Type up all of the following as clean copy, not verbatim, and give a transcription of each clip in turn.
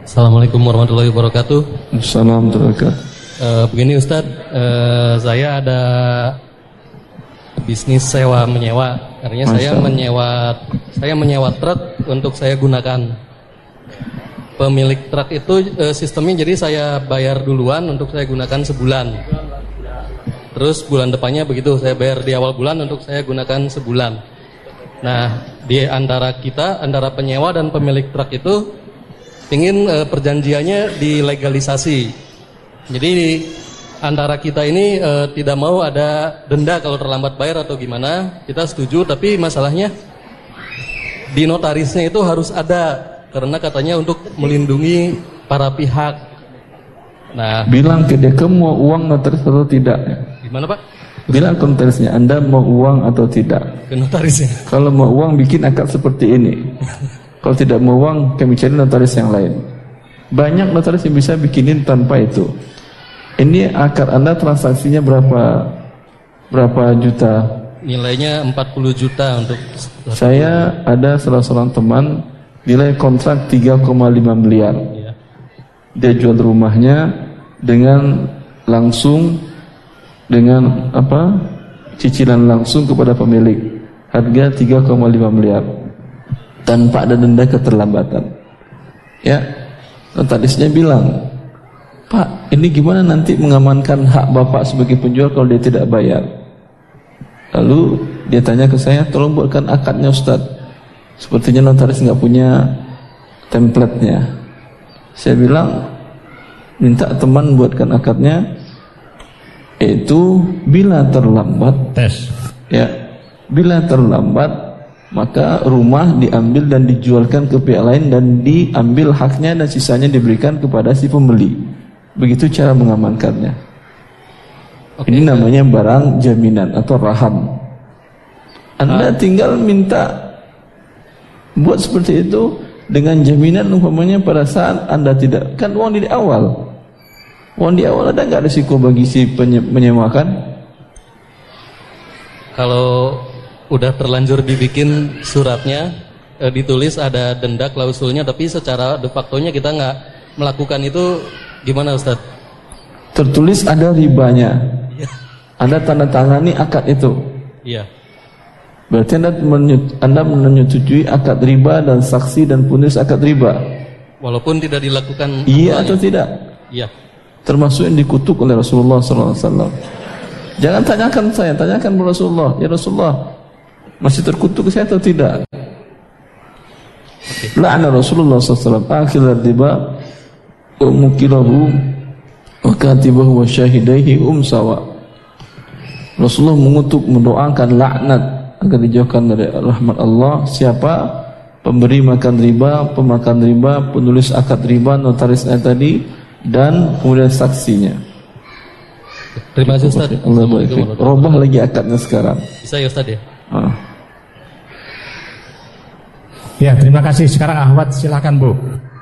Assalamualaikum warahmatullahi wabarakatuh. Assalamualaikum. Begini Ustadz, saya ada bisnis sewa menyewa. Artinya saya menyewa truk untuk saya gunakan. Pemilik truk itu sistemnya jadi saya bayar duluan untuk saya gunakan sebulan. Terus bulan depannya begitu saya bayar di awal bulan untuk saya gunakan sebulan. Nah, di antara penyewa dan pemilik truk itu ingin perjanjiannya dilegalisasi. Jadi antara kita ini tidak mau ada denda kalau terlambat bayar atau gimana. Kita setuju, tapi masalahnya di notarisnya itu harus ada, karena katanya untuk melindungi para pihak. Nah, bilang ke dia, kamu mau uang notaris atau tidak? Gimana Pak? Bilang ke notarisnya, Anda mau uang atau tidak? Ke notarisnya. Kalau mau uang, bikin akad seperti ini. Kalau tidak mau uang, kami cari notaris yang lain. Banyak notaris yang bisa bikinin tanpa itu. Ini akad Anda transaksinya berapa juta? Nilainya 40 juta untuk. Saya ada salah seorang teman nilai kontrak 3,5 miliar. Ya. Dia jual rumahnya dengan langsung dengan cicilan langsung kepada pemilik, harga 3,5 miliar tanpa ada denda keterlambatan. Ya, notarisnya bilang, Pak, ini gimana nanti mengamankan hak Bapak sebagai penjual kalau dia tidak bayar? Lalu dia tanya ke saya, tolong buatkan akadnya Ustaz. Sepertinya notaris nggak punya template-nya. Saya bilang, minta teman buatkan akadnya. Itu bila terlambat bila terlambat maka rumah diambil dan dijualkan ke pihak lain dan diambil haknya dan sisanya diberikan kepada si pembeli. Begitu cara mengamankannya. Ini namanya barang jaminan atau raham. Anda tinggal minta buat seperti itu dengan jaminan umpamanya pada saat Anda tidak, kan uang di awal. Uang di awal ada nggak risiko bagi si menyewakan? Kalau udah terlanjur dibikin suratnya, ditulis ada denda klausulnya, tapi secara de facto-nya kita nggak melakukan itu, gimana Ustaz? Tertulis ada ribanya. Ya. Anda tanda tangani akad itu. Iya. Berarti Anda menyetujui akad riba dan saksi dan penulis akad riba. Walaupun tidak dilakukan. Iya atau tidak? Iya. Termasuk yang dikutuk oleh Rasulullah SAW. Jangan tanyakan saya, tanyakan Rasulullah. Ya Rasulullah, masih terkutuk saya atau tidak? La'ana Rasulullah SAW akhir riba wa mukilahu wa katibahu wa syahidaihi sawa. Rasulullah mengutuk, mendoakan laknat agar dijauhkan dari rahmat Allah siapa pemberi makan riba, pemakan riba, penulis akad riba, notarisnya tadi, dan kemudian saksinya. Terima kasih Ustaz. Allah baik. Robah lagi akadnya sekarang. Bisa ya Ustaz ya? Ya, terima kasih. Sekarang Ahwat silakan Bu.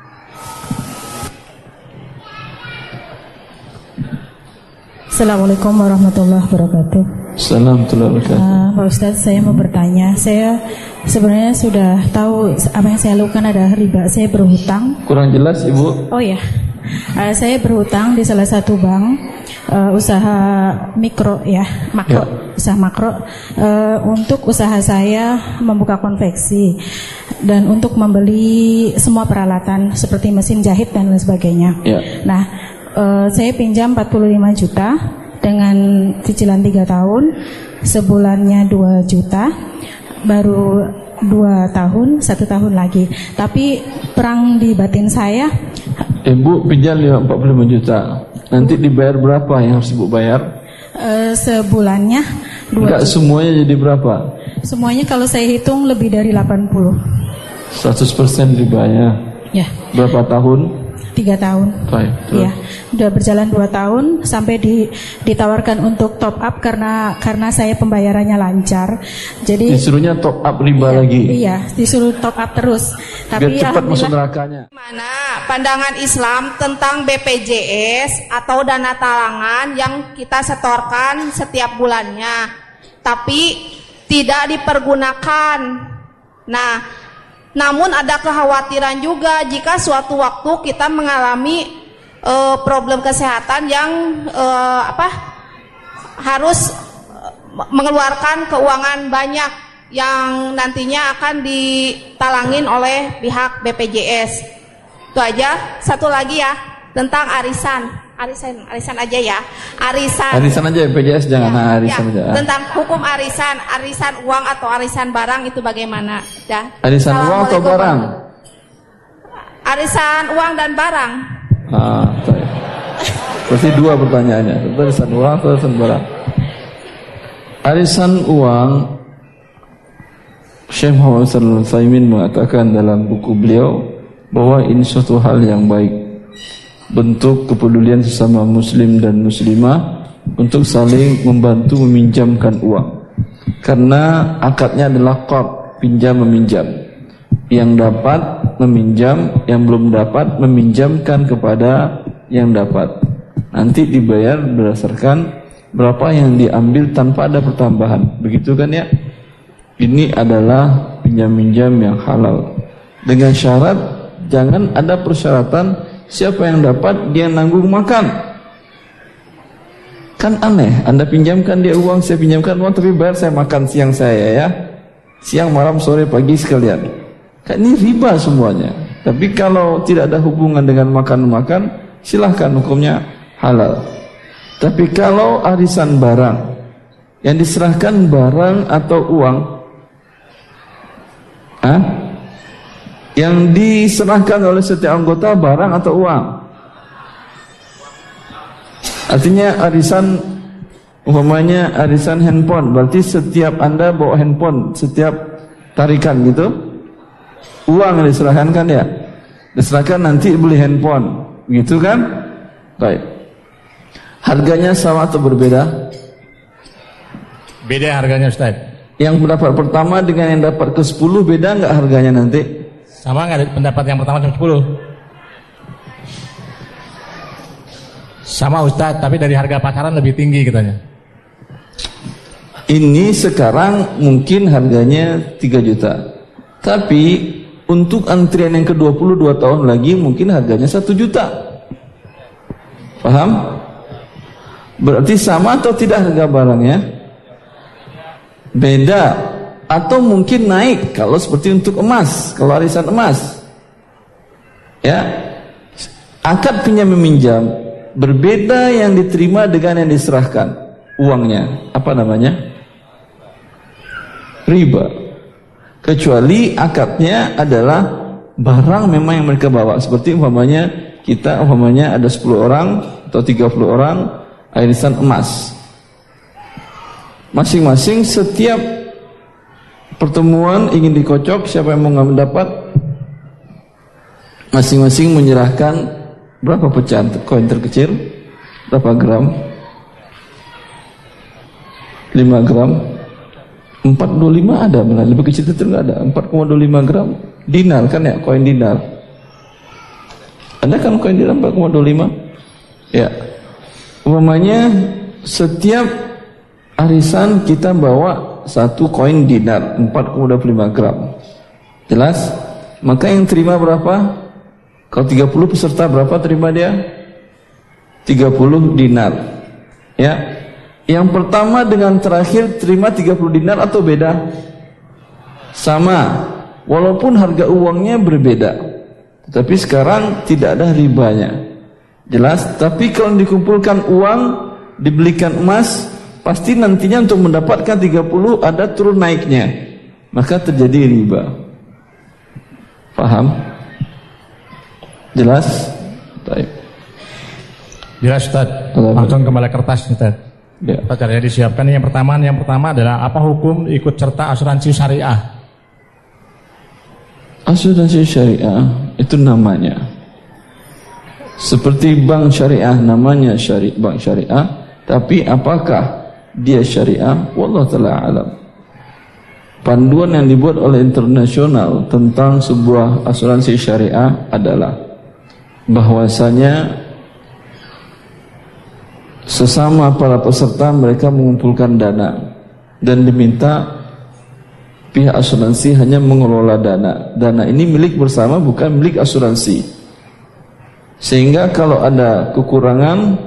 Assalamualaikum warahmatullahi wabarakatuh. Assalamualaikum warahmatullahi wabarakatuh. Pak Ustadz, saya mau bertanya. Saya sebenarnya sudah tahu apa yang saya lakukan ada riba. Saya berhutang. Kurang jelas Ibu. Oh ya, saya berhutang di salah satu bank, usaha mikro ya, makro, usaha makro, untuk usaha saya membuka konveksi dan untuk membeli semua peralatan seperti mesin jahit dan lain sebagainya. Ya. Nah, saya pinjam 45 juta dengan cicilan 3 tahun, sebulannya 2 juta, baru 2 tahun, 1 tahun lagi. Tapi perang di batin saya. Ibu pinjam 45 juta. Nanti dibayar berapa yang harus Ibu bayar? Sebulannya 2 Enggak juta. Semuanya jadi berapa? Semuanya kalau saya hitung lebih dari 80. 100% dibayar. Ya. Berapa tahun? 3 tahun. Baik. Ya, udah berjalan 2 tahun sampai ditawarkan untuk top up karena saya pembayarannya lancar. Jadi disuruhnya top up riba lagi. Iya, disuruh top up terus. Tapi biar cepat masuk nerakanya. Mana pandangan Islam tentang BPJS atau dana talangan yang kita setorkan setiap bulannya, tapi tidak dipergunakan. Nah, Namun ada kekhawatiran juga jika suatu waktu kita mengalami problem kesehatan yang harus mengeluarkan keuangan banyak yang nantinya akan ditalangin oleh pihak BPJS. Itu aja. Satu lagi ya, tentang arisan aja ya. Arisan aja BPJS, jangan arisan aja. Tentang hukum arisan uang atau arisan barang itu bagaimana? Ya. Arisan uang atau barang? Arisan uang dan barang. Berarti dua pertanyaannya. Arisan uang atau arisan barang? Arisan uang, Syekh Muhammad Shalih Al-Utsaimin mengatakan dalam buku beliau bahwa ini suatu hal yang baik, bentuk kepedulian sesama muslim dan muslimah untuk saling membantu meminjamkan uang, karena akadnya adalah qard, pinjam meminjam. Yang dapat meminjam, yang belum dapat meminjamkan kepada yang dapat. Nanti dibayar berdasarkan berapa yang diambil tanpa ada pertambahan. Begitu kan ya? Ini adalah pinjam-minjam yang halal. Dengan syarat jangan ada persyaratan siapa yang dapat dia nanggung makan. Kan aneh, Anda pinjamkan dia uang, saya pinjamkan uang, tapi bayar saya makan siang saya ya. Siang, malam, sore, pagi sekalian. Kan ini riba semuanya. Tapi kalau tidak ada hubungan dengan makan-makan, silahkan, hukumnya halal. Tapi kalau arisan barang, yang diserahkan barang atau uang, yang diserahkan oleh setiap anggota barang atau uang. Artinya arisan, umpamanya arisan handphone, berarti setiap Anda bawa handphone, setiap tarikan gitu, uang diserahkan kan ya? Diserahkan nanti beli handphone, gitu kan? Baik. Harganya sama atau berbeda? Beda harganya Ustaz. Yang pendapat pertama dengan yang dapat ke-10 beda nggak harganya nanti? Sama nggak pendapat yang pertama cuma 10? Sama Ustaz, tapi dari harga pasaran lebih tinggi katanya. Ini sekarang mungkin harganya 3 juta. Tapi untuk antrian yang ke-22 tahun lagi mungkin harganya 1 juta. Paham? Berarti sama atau tidak harga barangnya? Beda. Atau mungkin naik kalau seperti untuk emas, kalau arisan emas. Ya. Akad pinjam meminjam berbeda yang diterima dengan yang diserahkan uangnya. Apa namanya? Riba. Kecuali akadnya adalah barang memang yang mereka bawa. Seperti umpamanya ada 10 orang atau 30 orang arisan emas. Masing-masing setiap pertemuan ingin dikocok, siapa yang mau mendapat, masing-masing menyerahkan berapa pecahan koin terkecil, berapa gram, 5 gram, 425 ada, malah lebih kecil itu nggak ada, 4,25 gram, dinar kan ya, koin dinar. Ada kan koin dinar 4,25? Ya. Umpamanya setiap arisan kita bawa 1 koin dinar 4,25 gram. Jelas? Maka yang terima berapa? Kalau 30 peserta berapa terima dia? 30 dinar. Ya. Yang pertama dengan terakhir terima 30 dinar atau beda? Sama. Walaupun harga uangnya berbeda. Tetapi sekarang tidak ada ribanya. Jelas? Tapi kalau dikumpulkan uang, dibelikan emas, pasti nantinya untuk mendapatkan 30 ada turun naiknya. Maka terjadi riba. Paham? Jelas? Baik. Jelas Ustaz. Langsung kembali kertas Ustaz. Ya. Caranya disiapkan. Yang pertama adalah apa hukum ikut serta asuransi syariah? Asuransi syariah itu namanya seperti bank syariah, namanya bank syariah, tapi apakah dia syariah? Wallahu ta'ala alam. Panduan yang dibuat oleh internasional tentang sebuah asuransi syariah adalah bahwasanya sesama para peserta mereka mengumpulkan dana dan diminta pihak asuransi hanya mengelola dana. Dana ini milik bersama, bukan milik asuransi. Sehingga kalau ada kekurangan,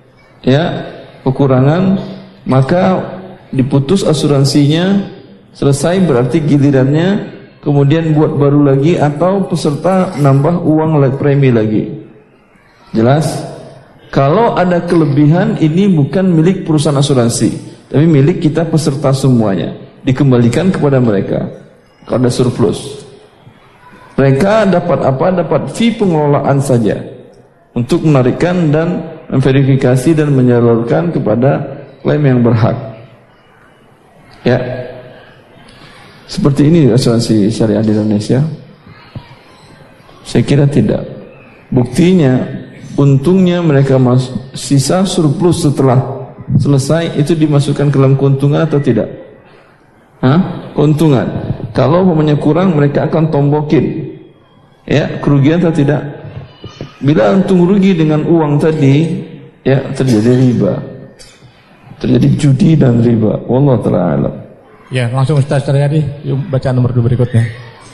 maka diputus asuransinya, selesai, berarti gilirannya kemudian buat baru lagi, atau peserta nambah uang premi lagi. Jelas? Kalau ada kelebihan, ini bukan milik perusahaan asuransi, tapi milik kita peserta semuanya, dikembalikan kepada mereka. Kalau ada surplus, mereka dapat apa? Dapat fee pengelolaan saja untuk menarikkan dan memverifikasi dan menyalurkan kepada klaim yang berhak. Ya, seperti ini asuransi syariah di Indonesia? Saya kira tidak. Buktinya, untungnya mereka sisa surplus setelah selesai itu dimasukkan ke dalam keuntungan atau tidak? Keuntungan. Kalau umpamanya kurang, mereka akan tombokin. Ya, kerugian atau tidak? Bila untung rugi dengan uang tadi, ya terjadi riba, terjadi judi dan riba. Wallahu ta'ala alam. Ya, langsung Ustaz Caryadi, yuk baca nomor 2 berikutnya.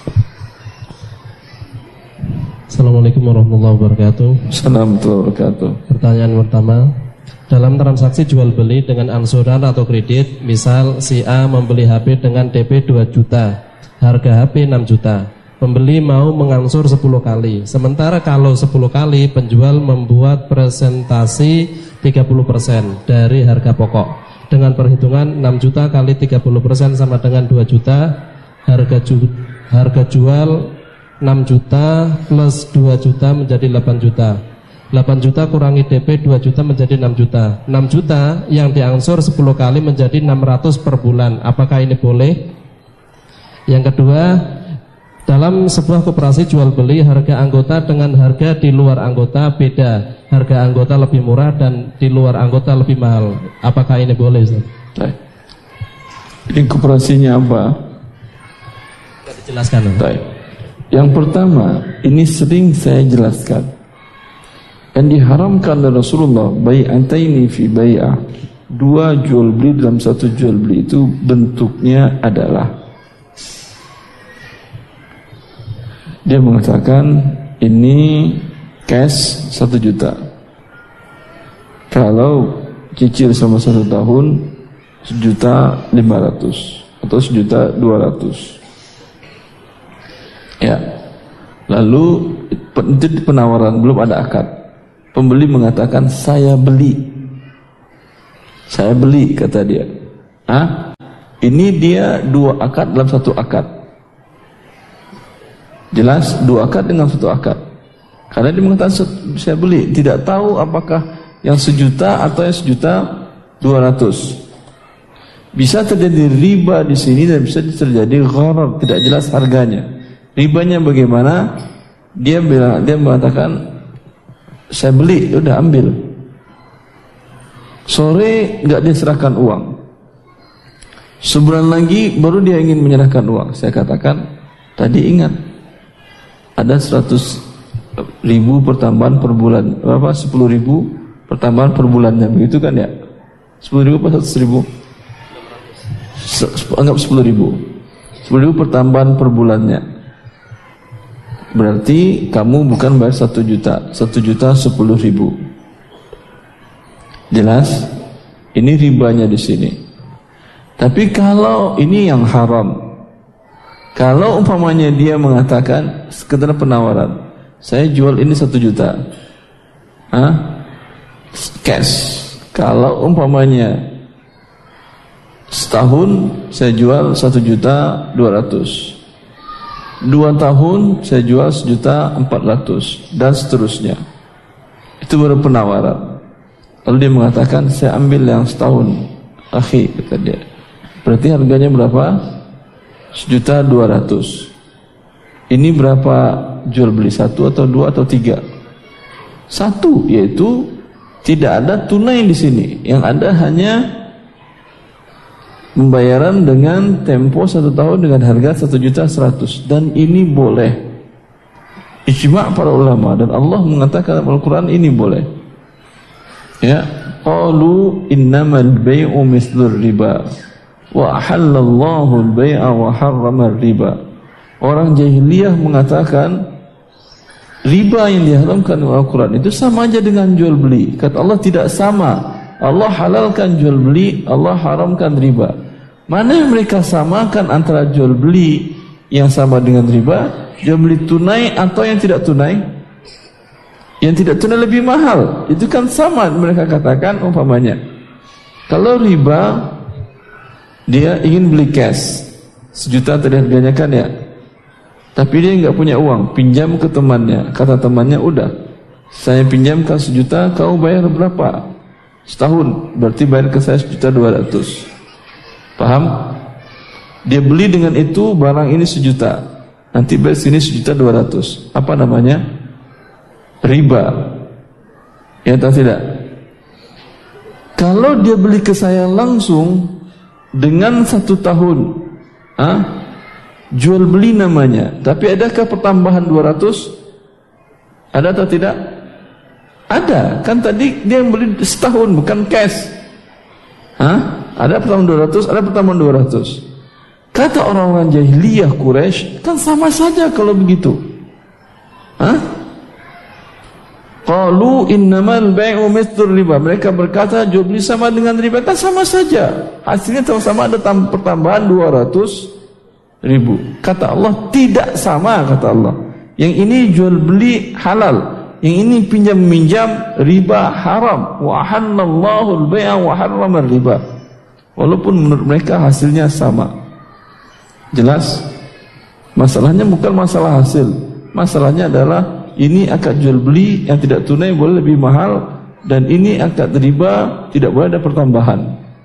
Assalamualaikum warahmatullahi wabarakatuh. Assalamualaikum warahmatullahi wabarakatuh. Pertanyaan pertama, dalam transaksi jual beli dengan angsuran atau kredit, misal si A membeli HP dengan DP 2 juta, harga HP 6 juta. Pembeli mau mengangsur 10 kali. Sementara kalau 10 kali, penjual membuat presentasi 30% dari harga pokok. Dengan perhitungan 6 juta kali 30% sama dengan 2 juta. Harga jual 6 juta plus 2 juta menjadi 8 juta. 8 juta kurangi DP 2 juta menjadi 6 juta. 6 juta yang diangsur 10 kali menjadi 600 per bulan. Apakah ini boleh? Yang kedua, dalam sebuah koperasi jual beli, harga anggota dengan harga di luar anggota beda. Harga anggota lebih murah dan di luar anggota lebih mahal. Apakah ini boleh, Ustaz? Ini koperasinya apa? Tidak dijelaskan. Yang pertama, ini sering saya jelaskan. Yang diharamkan oleh Rasulullah, bai'ataini fi bai'ah. 2 jual beli dalam 1 jual beli itu bentuknya adalah, dia mengatakan ini cash 1 juta. Kalau cicil selama 1 tahun 1.500.000 atau 1.200.000. Ya. Lalu penawaran belum ada akad. Pembeli mengatakan saya beli. Saya beli, kata dia. Ini dia 2 akad dalam 1 akad. Jelas 2 akad dengan 1 akad. Karena dia mengatakan saya beli, tidak tahu apakah yang 1 juta atau yang 1.200.000. Bisa terjadi riba di sini dan bisa terjadi gharar, tidak jelas harganya. Ribanya bagaimana? Dia mengatakan saya beli, udah ambil. Sore enggak dia serahkan uang. Sebulan lagi baru dia ingin menyerahkan uang. Saya katakan, tadi ingat ada 100.000 pertambahan per bulan. Berapa? 10.000 pertambahan per bulannya. Begitu kan ya? 10.000 apa 100.000? Anggap 10.000. 10.000 pertambahan per bulannya. Berarti kamu bukan bayar 1 juta, 1 juta 10.000. Jelas? Ini ribanya di sini. Tapi kalau ini yang haram, kalau umpamanya dia mengatakan sekedar penawaran, saya jual ini 1 juta, cash. Kalau umpamanya setahun saya jual 1.200.000. 2 tahun saya jual 1.400.000 dan seterusnya. Itu baru penawaran. Lalu dia mengatakan saya ambil yang setahun, akhi, kata dia. Berarti harganya berapa? 1.200.000. Ini berapa jual beli? 1 atau 2 atau 3? 1, yaitu tidak ada tunai di sini. Yang ada hanya pembayaran dengan tempo 1 tahun dengan harga 1.100.000, dan ini boleh. Ijma' para ulama, dan Allah mengatakan dalam Al-Quran ini boleh. Ya, qalu innamal bai'u mislur riba. wa ahallallahu al-bai'a wa harrama riba. Orang jahiliyah mengatakan riba yang diharamkan oleh Al-Quran itu sama aja dengan jual beli. Kata Allah tidak sama. Allah halalkan jual beli, Allah haramkan riba. Mana yang mereka samakan antara jual beli yang sama dengan riba, jual beli tunai atau yang tidak tunai? Yang tidak tunai lebih mahal. Itu kan sama mereka katakan umpamanya. Kalau riba dia ingin beli cash 1 juta tadi harganya kan ya, tapi dia enggak punya uang, pinjam ke temannya. Kata temannya, udah saya pinjamkan 1 juta, kau bayar berapa? Setahun, berarti bayar ke saya 1.200.000. Paham? Dia beli dengan itu barang ini 1 juta, nanti bayar sini 1.200.000. Apa namanya? Riba. Ya atau tidak? Kalau dia beli ke saya langsung dengan 1 tahun, jual beli namanya. Tapi adakah pertambahan 200? Ada atau tidak? Ada. Kan tadi dia beli setahun bukan cash. Ada pertambahan 200, ada pertambahan 200. Kata orang-orang jahiliyah Quraisy, kan sama saja kalau begitu. Qalu innamal bai'u mithlur riba. Mereka berkata jual beli sama dengan riba, kan sama saja. Hasilnya sama-sama ada pertambahan 200.000. Kata Allah tidak sama, kata Allah. Yang ini jual beli halal, yang ini pinjam-minjam riba haram. Wa ahallallahu al-bai'a wa harrama riba. Walaupun menurut mereka hasilnya sama. Jelas? Masalahnya bukan masalah hasil. Masalahnya adalah ini akad jual beli yang tidak tunai boleh lebih mahal, dan ini akad riba tidak boleh ada pertambahan.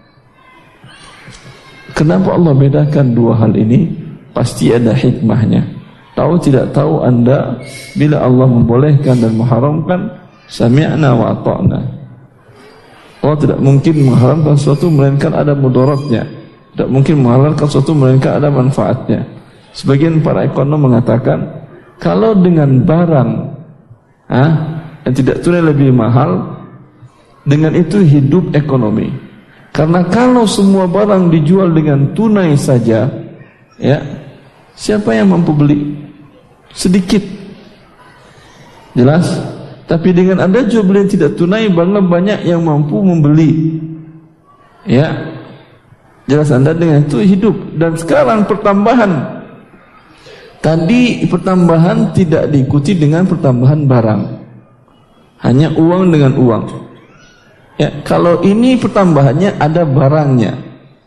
Kenapa Allah bedakan dua hal ini? Pasti ada hikmahnya. Tahu tidak tahu Anda, bila Allah membolehkan dan mengharamkan, sami'na wa ata'na. Allah tidak mungkin mengharamkan sesuatu melainkan ada mudaratnya, tidak mungkin menghalalkan sesuatu melainkan ada manfaatnya. Sebagian para ekonom mengatakan, kalau dengan barang yang tidak tunai lebih mahal, dengan itu hidup ekonomi. Karena kalau semua barang dijual dengan tunai saja, ya, siapa yang mampu beli? Sedikit. Jelas? Tapi dengan ada jual beli yang tidak tunai, banyak yang mampu membeli. Ya. Jelas Anda dengan itu hidup. Dan sekarang pertambahan. Tadi pertambahan tidak diikuti dengan pertambahan barang. Hanya uang dengan uang. Ya, kalau ini pertambahannya ada barangnya.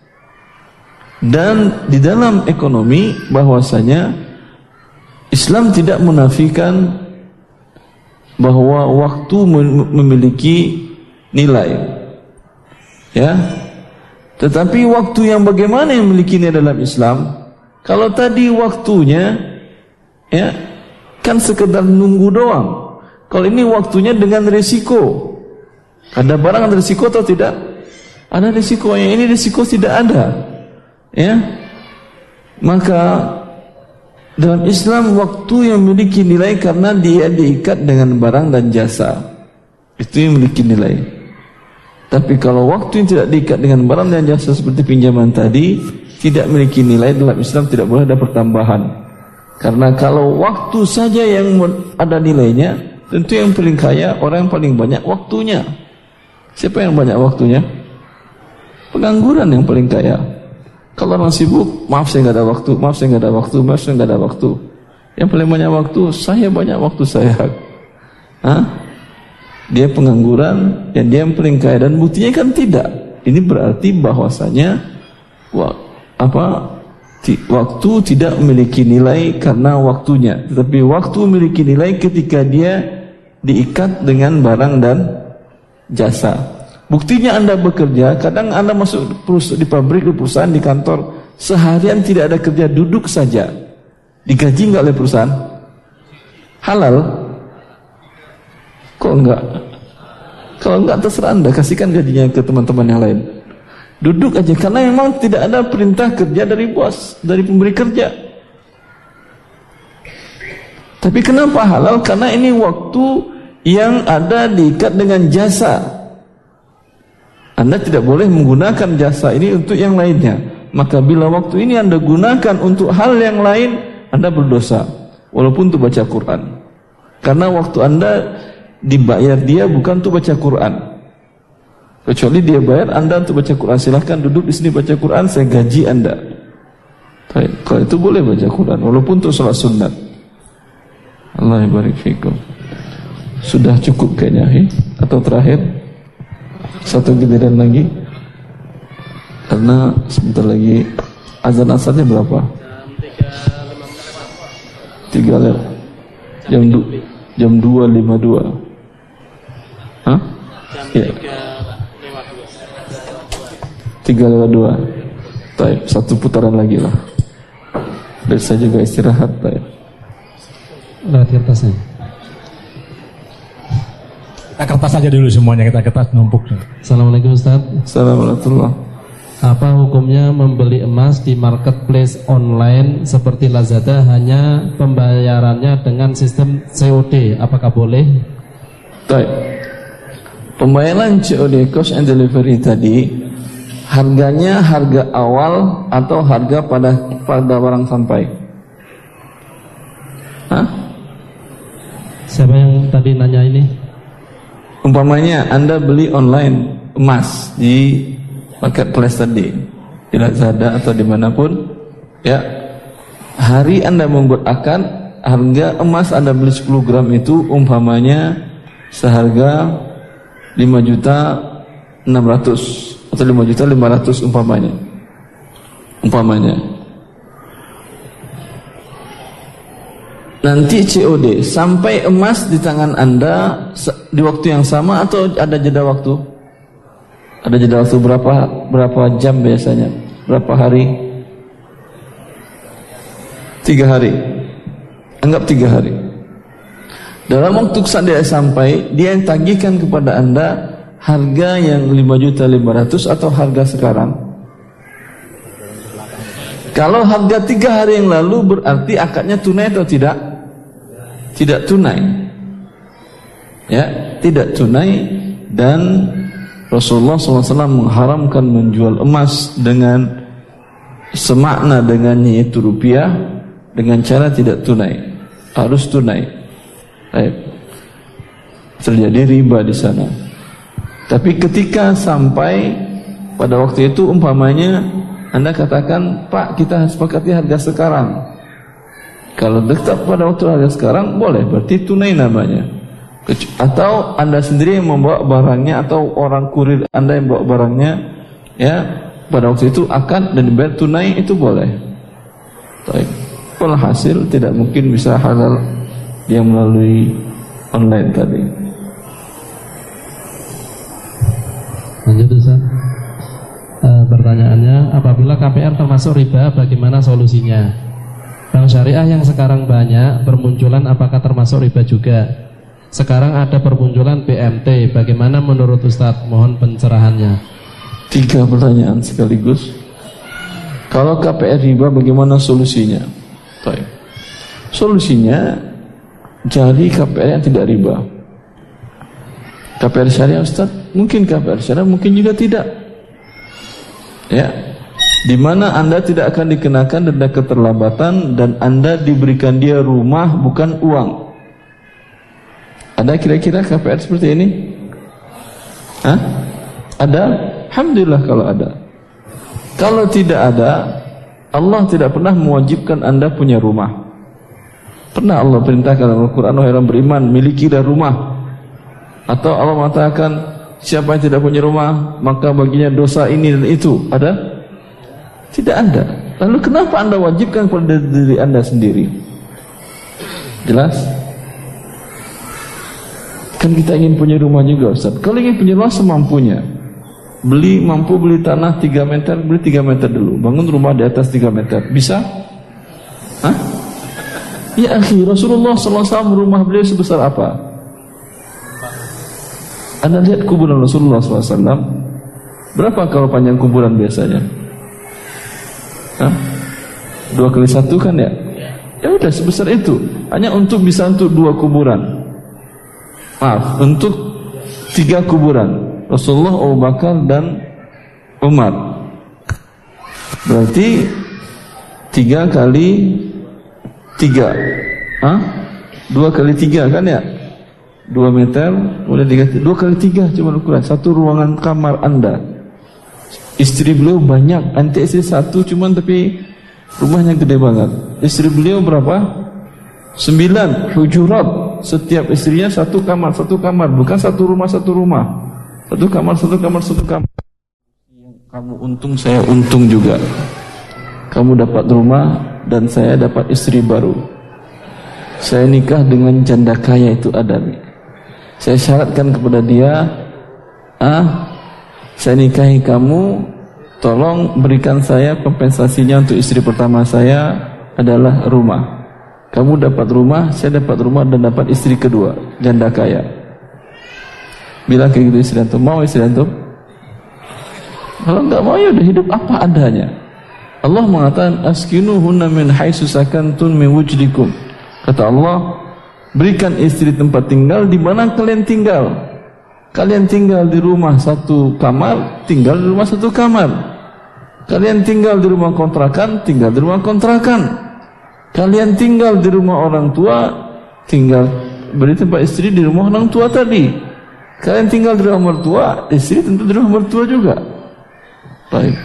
Dan di dalam ekonomi bahwasanya Islam tidak menafikan bahwa waktu memiliki nilai. Ya. Tetapi waktu yang bagaimana yang memiliki nilai dalam Islam? Kalau tadi waktunya ya kan sekedar nunggu doang. Kalau ini waktunya dengan risiko. Ada barang ada risiko atau tidak? Ada risiko. Yang ini risiko tidak ada. Ya. Maka dalam Islam waktu yang memiliki nilai karena dia diikat dengan barang dan jasa. Itu yang memiliki nilai. Tapi kalau waktu yang tidak diikat dengan barang dan jasa seperti pinjaman tadi, tidak memiliki nilai, dalam Islam tidak boleh ada pertambahan. Karena kalau waktu saja yang ada nilainya, tentu yang paling kaya orang yang paling banyak waktunya. Siapa yang banyak waktunya? Pengangguran yang paling kaya. Kalau orang sibuk, maaf saya nggak ada waktu, maaf saya nggak ada waktu, maaf saya nggak ada waktu. Yang paling banyak waktu, saya banyak waktu saya. Dia pengangguran, dan dia yang paling kaya, dan buktinya kan tidak. Ini berarti bahwasanya waktu tidak memiliki nilai karena waktunya, tetapi waktu memiliki nilai ketika dia diikat dengan barang dan jasa. Buktinya Anda bekerja, kadang Anda masuk di pabrik, di perusahaan, di kantor, seharian tidak ada kerja, duduk saja. Digaji enggak oleh perusahaan? Halal? Kok enggak? Kalau enggak terserah Anda, kasihkan gajinya ke teman-teman yang lain. Duduk aja, karena memang tidak ada perintah kerja dari bos, dari pemberi kerja. Tapi kenapa halal? Karena ini waktu yang ada diikat dengan jasa. Anda tidak boleh menggunakan jasa ini untuk yang lainnya. maka bila waktu ini Anda gunakan untuk hal yang lain, Anda berdosa, walaupun untuk baca Quran. Karena waktu Anda dibayar dia bukan untuk baca Quran. Kecuali dia bayar Anda untuk baca Quran, silahkan duduk di sini baca Quran, saya gaji Anda. Kalau itu boleh baca Quran, walaupun untuk sholat sunat. Allah barik fikum. Sudah cukup kayaknya, atau terakhir satu giliran lagi, karena sebentar lagi azan asarnya berapa? Jam 2.52. Hah? Ya. 3.52. Baik, satu putaran lagi lah. Dan saya juga istirahat. Baik. Lihat kertasnya. Kita kertas aja dulu semuanya, kita kertas numpuk. Assalamualaikum Ustaz. Assalamualaikum. Apa hukumnya membeli emas di marketplace online seperti Lazada, hanya pembayarannya dengan sistem COD? Apakah boleh? Baik. Pembayaran COD, cash and delivery tadi, harganya harga awal atau harga pada barang sampai? Hah? Siapa yang tadi nanya ini? Umpamanya Anda beli online emas di marketplace tadi, di Lazada atau dimanapun, ya, hari Anda membuat akad, harga emas Anda beli 10 gram itu umpamanya seharga 5.600.000 atau 5.500.000 umpamanya. Nanti COD sampai emas di tangan Anda di waktu yang sama atau ada jeda waktu? Ada jeda waktu berapa jam biasanya? Berapa hari? 3 hari. Anggap 3 hari. Dalam waktu saat dia sampai, dia yang tagihkan kepada Anda harga yang 5.500.000 atau harga sekarang. Kalau harga 3 hari yang lalu berarti akadnya tunai atau tidak? Tidak tunai. Ya, tidak tunai, dan Rasulullah SAW mengharamkan menjual emas dengan semakna dengannya, yaitu rupiah, dengan cara tidak tunai. Harus tunai. Baik. Terjadi riba di sana. Tapi ketika sampai pada waktu itu umpamanya Anda katakan, Pak, kita sepakati harga sekarang. Kalau tetap pada waktu harga sekarang boleh, berarti tunai namanya. Atau Anda sendiri yang membawa barangnya atau orang kurir Anda yang bawa barangnya, ya, pada waktu itu akad dan dibayar tunai, itu boleh. Baik. Hasil tidak mungkin bisa halal yang melalui online tadi. Lanjut Ustaz. Pertanyaannya, apabila KPR termasuk riba, bagaimana solusinya? Bank syariah yang sekarang banyak bermunculan, apakah termasuk riba juga? Sekarang ada permunculan BMT, bagaimana menurut Ustaz? Mohon pencerahannya. 3 pertanyaan sekaligus. Kalau KPR riba, bagaimana solusinya? Baik. Solusinya cari KPR yang tidak riba. KPR syariah Ustaz, mungkin KPR syariah, mungkin juga tidak. Ya, di mana Anda tidak akan dikenakan denda keterlambatan dan Anda diberikan dia rumah bukan uang. Ada kira-kira KPR seperti ini? Hah? Ada? Alhamdulillah kalau ada. Kalau tidak ada, Allah tidak pernah mewajibkan Anda punya rumah. Pernah Allah perintahkan dalam Al-Quran, wahai orang beriman, milikilah rumah. Atau Allah mengatakan, siapa yang tidak punya rumah, maka baginya dosa ini dan itu. Ada? Tidak ada. Lalu kenapa Anda wajibkan kepada diri Anda sendiri? Jelas? Kan kita ingin punya rumah juga Ustaz. Kalau ingin punya rumah semampunya, mampu beli tanah 3 meter, beli 3 meter dulu, bangun rumah di atas 3 meter. Bisa? Hah? Ya akhi, Rasulullah SAW rumah beliau sebesar apa? Anda lihat kuburan Rasulullah SAW, berapa kalau panjang kuburan biasanya? Hah? 2x1 kan ya? Ya udah sebesar itu. Hanya bisa untuk 2 kuburan. Maaf, untuk 3 kuburan. Rasulullah, Abu Bakar dan Umar. Berarti 3 kali 3. 2 kali 3 kan ya? 2 meter, udah 2 kali 3 cuma ukuran. Satu ruangan kamar Anda. Istri beliau banyak, anti istri satu cuman tapi rumahnya gede banget. Istri beliau berapa? 9 hujurat. Setiap istrinya satu kamar, bukan satu rumah. Satu kamar. Kamu untung, saya untung juga. Kamu dapat rumah dan saya dapat istri baru. Saya nikah dengan janda kaya itu Adami. Saya syaratkan kepada dia, saya nikahi kamu, tolong berikan saya kompensasinya untuk istri pertama saya adalah rumah. Kamu dapat rumah, saya dapat rumah dan dapat istri kedua, janda kaya. Bilang kayak gitu istri antum, mau istri antum? Kalau enggak mau ya udah hidup apa adanya. Allah mengatakan askinuhunna min haitsu sakantum min wujdikum. Kata Allah, berikan istri tempat tinggal di mana kalian tinggal. Kalian tinggal di rumah satu kamar, tinggal di rumah satu kamar. Kalian tinggal di rumah kontrakan, tinggal di rumah kontrakan. Kalian tinggal di rumah orang tua, tinggal beri tempat istri di rumah orang tua tadi. Kalian tinggal di rumah mertua, istri tentu di rumah mertua juga. Baik.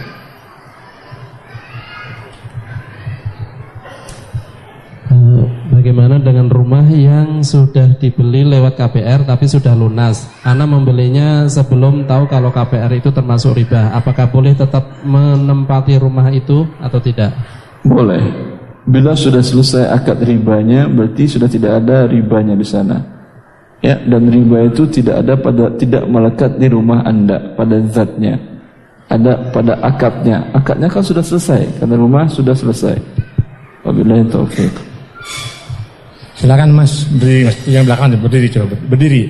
Bagaimana dengan rumah yang sudah dibeli lewat KPR tapi sudah lunas? Ana membelinya sebelum tahu kalau KPR itu termasuk riba. Apakah boleh tetap menempati rumah itu atau tidak? Boleh. Bila sudah selesai akad ribanya, berarti sudah tidak ada ribanya di sana. Ya, dan riba itu tidak melekat di rumah Anda pada zatnya. Ada pada akadnya. Akadnya kan sudah selesai karena rumah sudah selesai. Wabillahi taufiq. Silakan Mas, berdiri Mas, yang belakang berdiri coba, berdiri.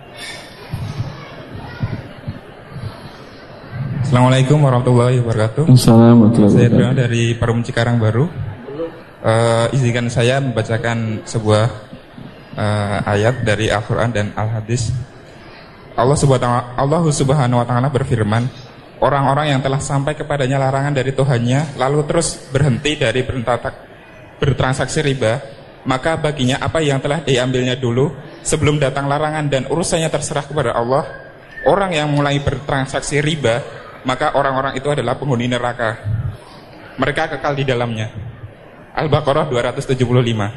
Assalamualaikum warahmatullahi wabarakatuh. Assalamualaikum. Saya Triana dari Perum Cikarang Baru. Izinkan saya membacakan sebuah ayat dari Al-Quran dan Al-Hadis. Allah Subhanahu wa Ta'ala berfirman, orang-orang yang telah sampai kepadanya larangan dari Tuhannya lalu terus berhenti dari bertransaksi riba, maka baginya apa yang telah diambilnya dulu sebelum datang larangan dan urusannya terserah kepada Allah. Orang yang mulai bertransaksi riba, maka orang-orang itu adalah penghuni neraka. Mereka kekal di dalamnya. Al-Baqarah 275.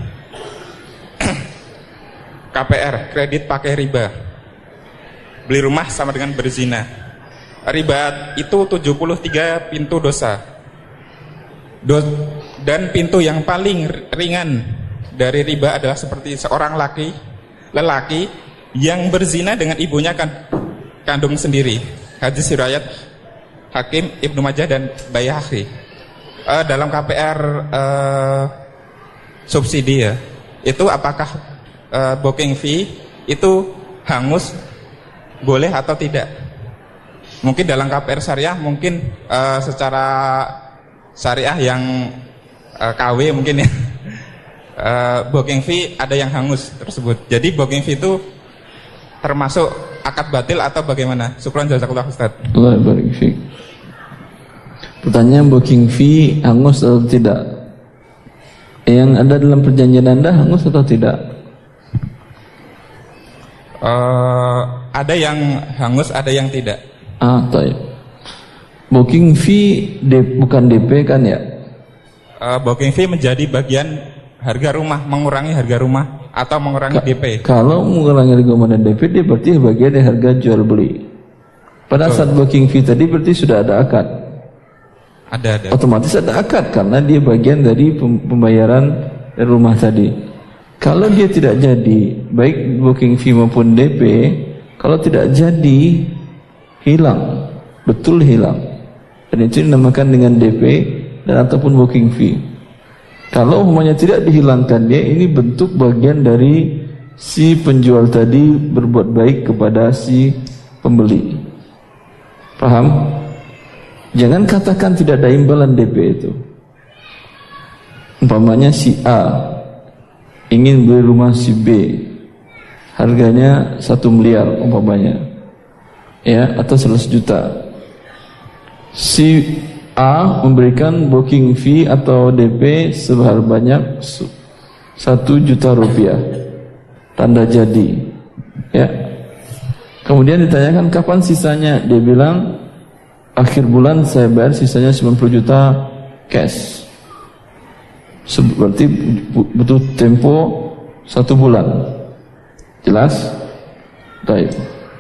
KPR, kredit pakai riba. Beli rumah sama dengan berzina. Riba itu 73 pintu dosa. Dan pintu yang paling ringan dari riba adalah seperti seorang lelaki yang berzina dengan ibunya kandung sendiri. Hadis riwayat Hakim, Ibnu Majah dan Baihaqi. Dalam KPR subsidi ya, itu apakah booking fee itu hangus boleh atau tidak? Mungkin dalam KPR syariah mungkin secara syariah yang KW mungkin ya. Booking fee ada yang hangus tersebut. Jadi booking fee itu termasuk akad batil atau bagaimana? Syukran jazakallah Ustaz. Allah barik fiik. Pertanyaan booking fee hangus atau tidak? Yang ada dalam perjanjian Anda hangus atau tidak? Ada yang hangus, ada yang tidak. Taib. Booking fee bukan DP kan ya? Booking fee menjadi bagian harga rumah, mengurangi harga rumah atau mengurangi DP. Kalau mengurangi harga rumah dan DP, dia berarti bagian dari harga jual beli. Pada saat booking fee tadi berarti sudah ada akad. Ada. Otomatis ada akad karena dia bagian dari pembayaran rumah tadi. Kalau dia tidak jadi, baik booking fee maupun DP, kalau tidak jadi hilang, betul hilang. Dan itu dinamakan dengan DP dan ataupun booking fee. Kalau umpamanya tidak dihilangkan dia, ini bentuk bagian dari si penjual tadi berbuat baik kepada si pembeli. Paham? Jangan katakan tidak ada imbalan DP itu. Umpamanya si A ingin beli rumah si B, harganya 1 miliar umpamanya, ya, atau 100 juta. Si A memberikan booking fee atau DP sebanyak 1 juta rupiah, tanda jadi, ya. Kemudian ditanyakan kapan sisanya, dia bilang akhir bulan saya bayar sisanya 90 juta cash. Berarti butuh tempo 1 bulan. Jelas? Baik.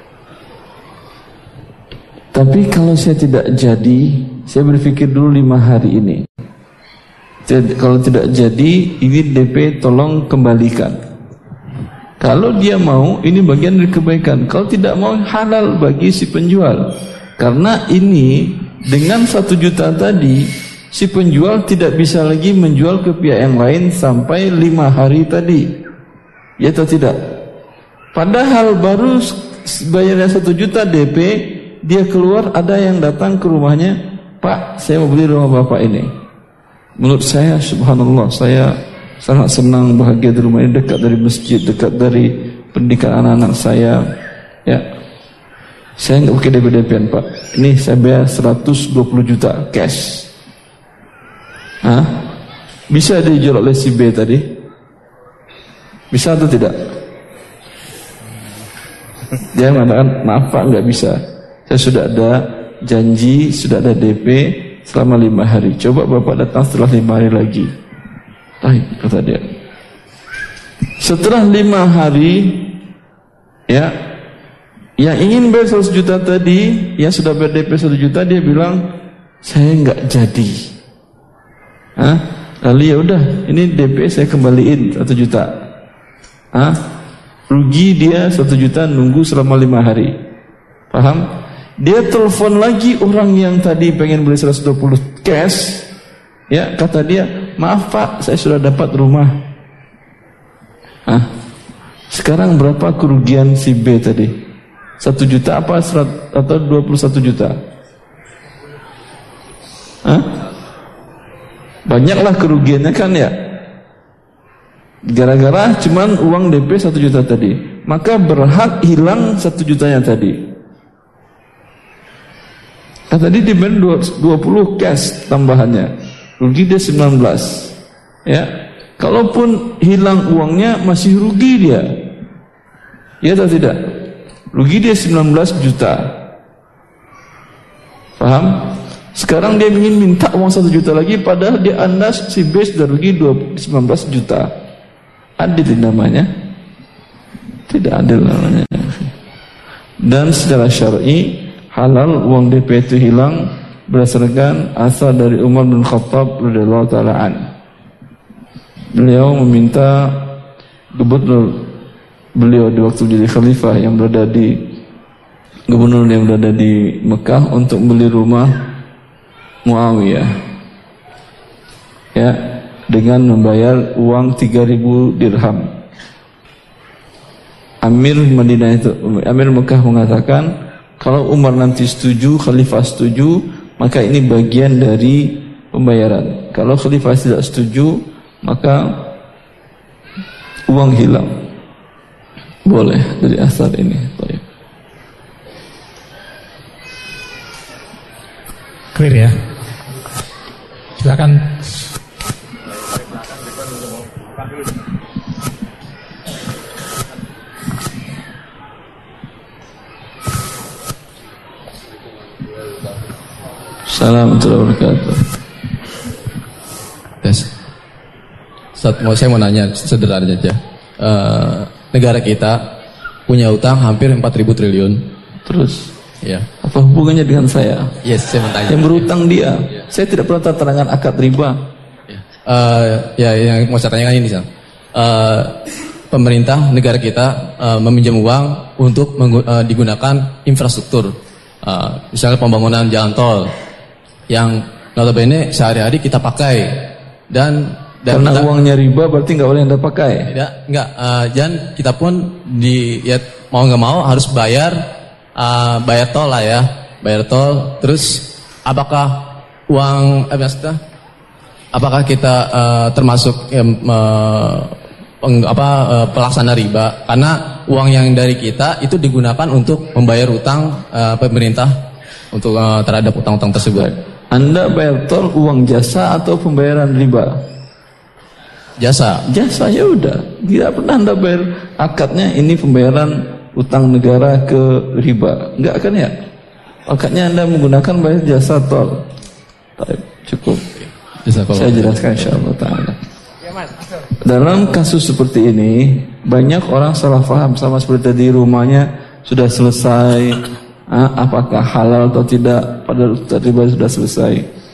Tapi kalau saya tidak jadi, saya berpikir dulu 5 hari ini. Kalau tidak jadi, ini DP tolong kembalikan. Kalau dia mau, ini bagian dari kebaikan. Kalau tidak mau, halal bagi si penjual. Karena ini dengan 1 juta tadi, si penjual tidak bisa lagi menjual ke pihak yang lain sampai 5 hari tadi. Ya atau tidak? Padahal baru bayarnya 1 juta DP, dia keluar, ada yang datang ke rumahnya, Pak, saya mau beli rumah Bapak ini. Menurut saya, subhanallah, saya sangat senang, bahagia di rumah ini, dekat dari masjid, dekat dari pendidikan anak-anak saya. Ya, saya nggak pakai DP-DP-an, Pak. Ini saya bayar 120 juta cash. Hah? Bisa dijual oleh si B tadi? Bisa atau tidak? Dia mengatakan, maaf Pak, nggak bisa. Saya sudah ada janji, sudah ada DP selama 5 hari. Coba Bapak datang setelah 5 hari lagi. Baik, kata dia. Setelah 5 hari, ya, yang ingin bayar 100 juta tadi, yang sudah bayar DP 1 juta, dia bilang, saya nggak jadi. Hah? Lalu ya udah, ini DP saya kembaliin 1 juta. Hah? Rugi dia 1 juta, nunggu selama 5 hari. Paham? Dia telepon lagi orang yang tadi pengen beli 120 cash. Ya, kata dia, maaf Pak, saya sudah dapat rumah. Hah? Sekarang berapa kerugian si B tadi? 1 juta apa atau 21 juta? Hah? Banyaklah kerugiannya kan ya? Gara-gara cuman uang DP 1 juta tadi. Maka berhak hilang 1 jutanya tadi. Nah, tadi dibayar 20 cash tambahannya. Rugi dia 19. Ya. Kalaupun hilang uangnya masih rugi dia. Ya atau tidak? Rugi dia 19 juta. Paham? Sekarang dia ingin minta uang 1 juta lagi, padahal dia andas si B sudah rugi 19 juta. Adil namanya? Tidak adil namanya. Dan secara syar'i halal uang DP itu hilang berdasarkan asal dari Umar bin Khattab radhiyallahu taala an. Beliau meminta gubernur beliau di waktu jadi khalifah yang berada di gubernur yang berada di Mekah untuk beli rumah Muawiyah. Ya, dengan membayar uang 3.000 dirham. Amir Madinah itu, Amir Mekah mengatakan, kalau Umar nanti setuju, khalifah setuju, maka ini bagian dari pembayaran. Kalau khalifah tidak setuju, maka uang hilang. Boleh dari asar ini. Baik. Clear ya. Silakan. Assalamualaikum warahmatullahi wabarakatuh. Tes. Saya mau nanya sederhana aja. Negara kita punya utang hampir 4.000 triliun. Terus? Ya. Apa hubungannya dengan saya? Yes, saya mau tanya. Yang berutang dia. Ya. Saya tidak pernah terangkan akad riba. Ya. Yang mau saya tanyakan ini, pemerintah negara kita meminjam uang untuk digunakan infrastruktur. Misalnya pembangunan jalan tol yang notabene sehari-hari kita pakai dan karena kita, uangnya riba berarti nggak boleh Anda pakai. Enggak. Dan kita pun mau nggak mau harus bayar tol lah ya, bayar tol. Terus apakah uang apakah kita termasuk pelaksana riba? Karena uang yang dari kita itu digunakan untuk membayar utang pemerintah untuk terhadap utang-utang tersebut. Anda bayar tol uang jasa atau pembayaran riba? Jasa. Jasa, ya udah. Tidak pernah Anda bayar akadnya ini pembayaran utang negara ke riba. Enggak kan ya? Akadnya Anda menggunakan bayar jasa tol. Cukup. Saya jelaskan insyaallah ta'ala. Dalam kasus seperti ini banyak orang salah paham, sama seperti tadi, rumahnya sudah selesai, apakah halal atau tidak, padahal riba sudah selesai.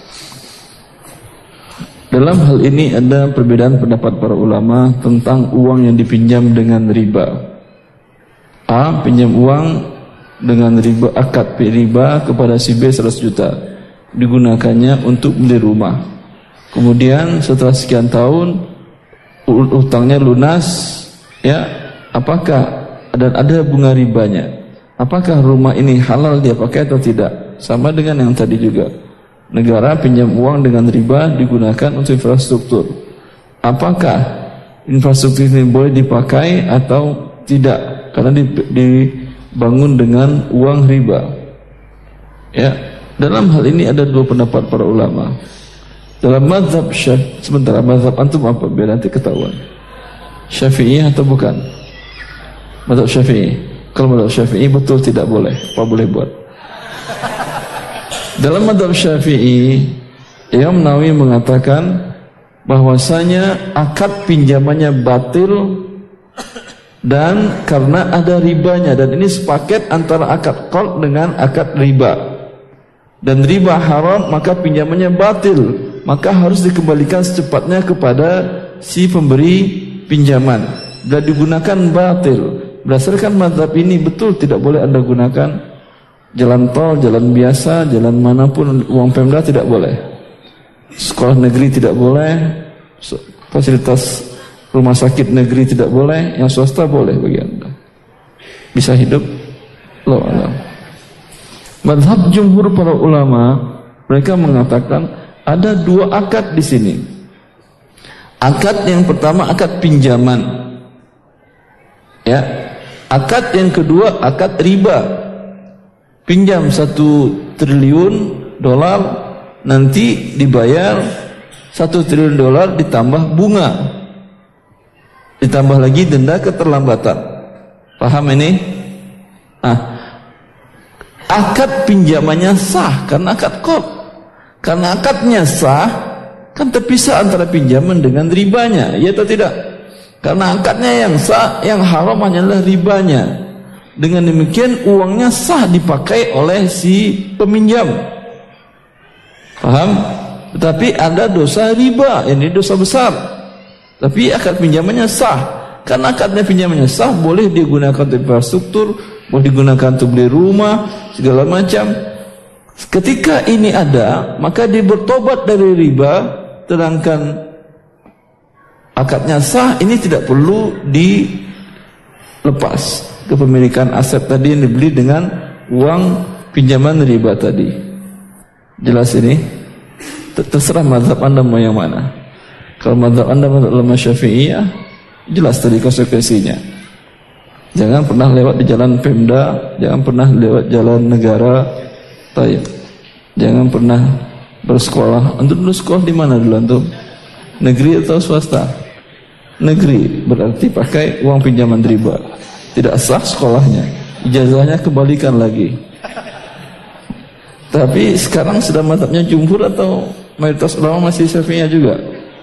Dalam hal ini ada perbedaan pendapat para ulama tentang uang yang dipinjam dengan riba. Pinjam uang dengan riba, akad riba kepada si B 100 juta, digunakannya untuk beli rumah. Kemudian setelah sekian tahun utangnya lunas, ya, apakah ada bunga ribanya? Apakah rumah ini halal dia pakai atau tidak? Sama dengan yang tadi juga. Negara pinjam uang dengan riba digunakan untuk infrastruktur. Apakah infrastruktur ini boleh dipakai atau tidak? Karena dibangun dengan uang riba. Ya, dalam hal ini ada dua pendapat para ulama. Dalam mazhab sebentar, mazhab antum apa? Biar nanti ketahuan. Syafi'i atau bukan? Mazhab Syafi'i. Kalau mazhab Syafi'i betul tidak boleh. Apa boleh buat? Dalam mazhab Syafi'i, Imam Nawawi mengatakan bahwasanya akad pinjamannya batil dan karena ada ribanya, dan ini sepaket antara akad qard dengan akad riba. Dan riba haram, maka pinjamannya batil, maka harus dikembalikan secepatnya kepada si pemberi pinjaman. Bila digunakan batil, berdasarkan mazhab ini betul tidak boleh Anda gunakan jalan tol, jalan biasa, jalan manapun, uang Pemda tidak boleh. Sekolah negeri tidak boleh, fasilitas rumah sakit negeri tidak boleh, yang swasta boleh bagi Anda. Bisa hidup. Allahu a'lam. Mazhab jumhur para ulama, mereka mengatakan ada dua akad di sini. Akad yang pertama akad pinjaman, ya. Akad yang kedua akad riba. Pinjam 1 triliun dolar, nanti dibayar 1 triliun dolar ditambah bunga, ditambah lagi denda keterlambatan. Paham ini? Akad pinjamannya sah karena akad qard. Karena akadnya sah, kan terpisah antara pinjaman dengan ribanya, ya atau tidak? Karena akadnya yang sah, yang haram hanyalah ribanya. Dengan demikian uangnya sah dipakai oleh si peminjam. Paham? Tetapi ada dosa riba, ini dosa besar. Tapi akad pinjamannya sah. Karena akadnya pinjamannya sah, boleh digunakan untuk infrastruktur, boleh digunakan untuk beli rumah, segala macam. Ketika ini ada, maka dia bertobat dari riba, sedangkan akadnya sah, ini tidak perlu dilepas. Kepemilikan aset tadi yang dibeli dengan uang pinjaman riba tadi. Jelas ini? Terserah mazhab Anda mau yang mana. Kalau mazhab Anda mazhab ulama Syafi'iyah, jelas tadi konsekuensinya. Jangan pernah lewat di jalan Pemda, jangan pernah lewat jalan negara. Taib. Jangan pernah bersekolah. Antum dulu sekolah di mana dulu antum? Negeri atau swasta? Negeri, berarti pakai uang pinjaman riba. Tidak sah sekolahnya, ijazahnya kembalikan lagi. Tapi sekarang sudah mazhabnya jumhur atau mayoritas ulama masih Syafi'iyah juga?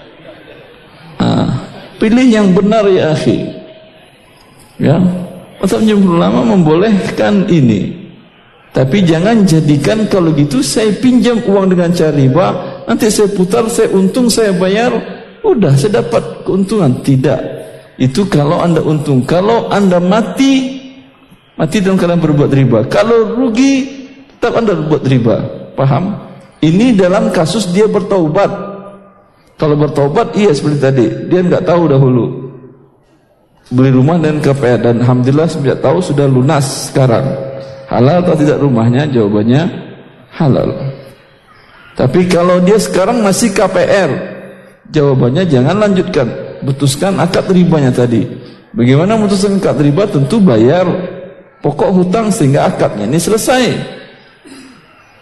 Pilih yang benar ya akhi. Ya, mazhab jumhur ulama membolehkan ini. Tapi jangan jadikan kalau gitu saya pinjam uang dengan cara riba, nanti saya putar, saya untung, saya bayar, udah saya dapat keuntungan. Tidak. Itu kalau Anda untung. Kalau Anda mati dalam keadaan berbuat riba. Kalau rugi, tetap Anda berbuat riba. Paham? Ini dalam kasus dia bertaubat. Kalau bertaubat, iya seperti tadi. Dia nggak tahu dahulu. Beli rumah dan KPR, dan alhamdulillah sejak tahu sudah lunas sekarang. Halal atau tidak rumahnya? Jawabannya halal. Tapi kalau dia sekarang masih KPR, jawabannya jangan lanjutkan. Putuskan akad ribanya tadi. Bagaimana memutuskan akad riba? Tentu bayar pokok hutang sehingga akadnya ini selesai.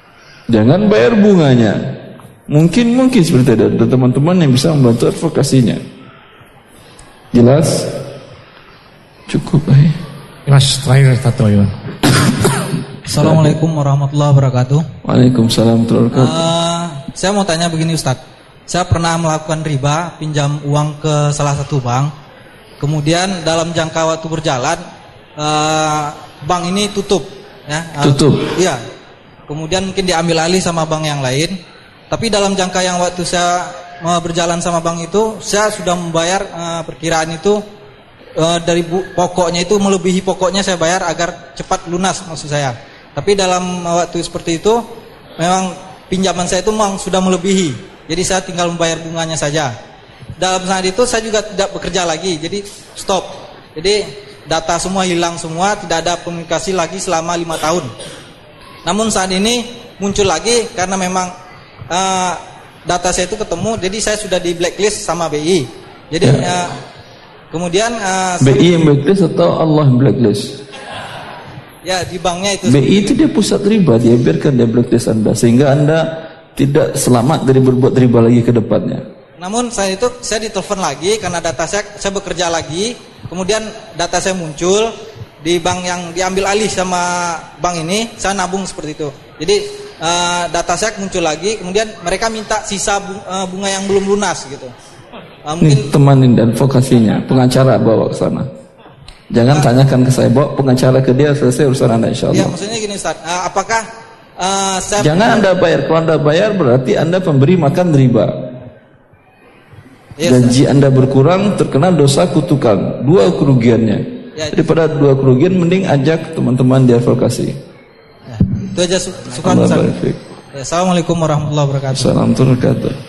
Jangan bayar bunganya. Mungkin seperti itu. Ada teman-teman yang bisa membantu advokasinya. Jelas? Cukup, Mas, terakhir satu lagi. Assalamualaikum warahmatullahi wabarakatuh. Waalaikumsalam warahmatullahi wabarakatuh. Saya mau tanya begini Ustadz. Saya pernah melakukan riba, pinjam uang ke salah satu bank. Kemudian dalam jangka waktu berjalan, bank ini tutup. Ya, tutup? Iya. Kemudian mungkin diambil alih sama bank yang lain. Tapi dalam jangka yang waktu saya berjalan sama bank itu, saya sudah membayar perkiraan itu dari pokoknya itu melebihi pokoknya saya bayar agar cepat lunas maksud saya. Tapi dalam waktu seperti itu memang pinjaman saya itu memang sudah melebihi. Jadi saya tinggal membayar bunganya saja. Dalam saat itu saya juga tidak bekerja lagi. Jadi stop. Jadi data semua hilang semua, tidak ada komunikasi lagi selama 5 tahun. Namun saat ini muncul lagi karena memang data saya itu ketemu, jadi saya sudah di blacklist sama BI. Jadi kemudian BI yang blacklist atau Allah yang blacklist? Ya di banknya itu. BI itu dia pusat riba, dia biarkan dia blacklist Anda sehingga Anda tidak selamat dari berbuat riba lagi ke depannya. Namun saya ditelepon lagi karena data saya bekerja lagi, kemudian data saya muncul di bank yang diambil alih sama bank ini, saya nabung seperti itu. Jadi data saya muncul lagi, kemudian mereka minta sisa bunga yang belum lunas gitu. Mungkin temanin dan advokasinya, pengacara bawa ke sana. Jangan tanyakan ke saya, bawa pengacara ke dia, selesai urusan Anda insyaallah. Ya maksudnya gini Ustaz, apakah saya jangan Anda bayar, kalau Anda bayar berarti Anda pemberi makan riba. Yes, gaji Anda berkurang, terkena dosa kutukan, 2 kerugiannya. Ya, daripada 2 kerugian, mending ajak teman-teman di advokasi. Ya, itu aja syukur. Assalamualaikum warahmatullahi wabarakatuh. Assalamualaikum warahmatullahi wabarakatuh.